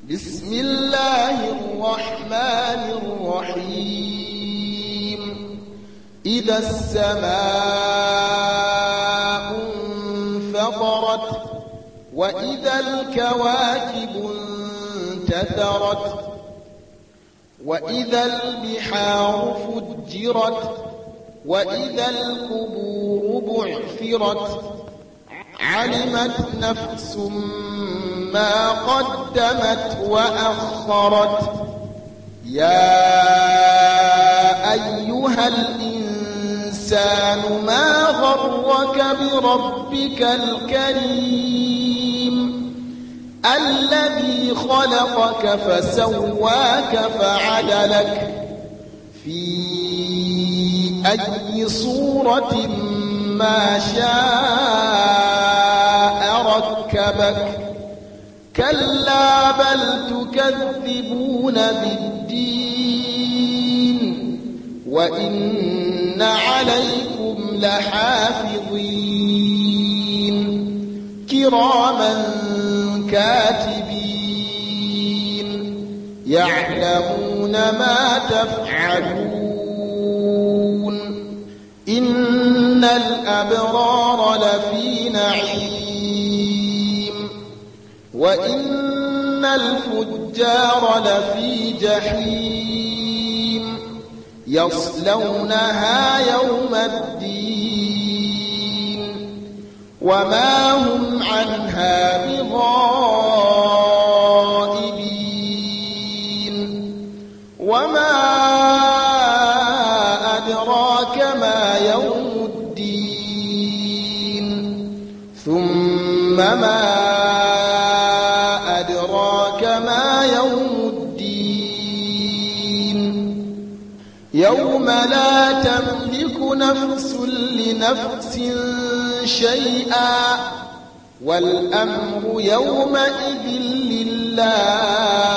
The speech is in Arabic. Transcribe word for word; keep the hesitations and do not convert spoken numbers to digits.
بسم الله الرحمن الرحيم إذا السماء انفطرت وإذا الكواكب انتثرت وإذا البحار فجرت وإذا القبور بعثرت علمت نفس ما قدمت وأخرت يا أيها الإنسان ما غرك بربك الكريم الذي خلقك فسواك فعدلك في أي صورة ما شاء ركبك كلا بل تكذبون بالدين وإن عليكم لحافظين كراما كاتبين يعلمون ما تفعلون إن الأبرار لفي نعيم وإن الفجار لفي جحيم يصلونها يوم الدين وما هم عنها بغائبين وما أدراك ما يوم الدين ثم ما أدراك ما يوم الدين يوم لا تملك نفس لنفس شيئا والأمر يومئذ لله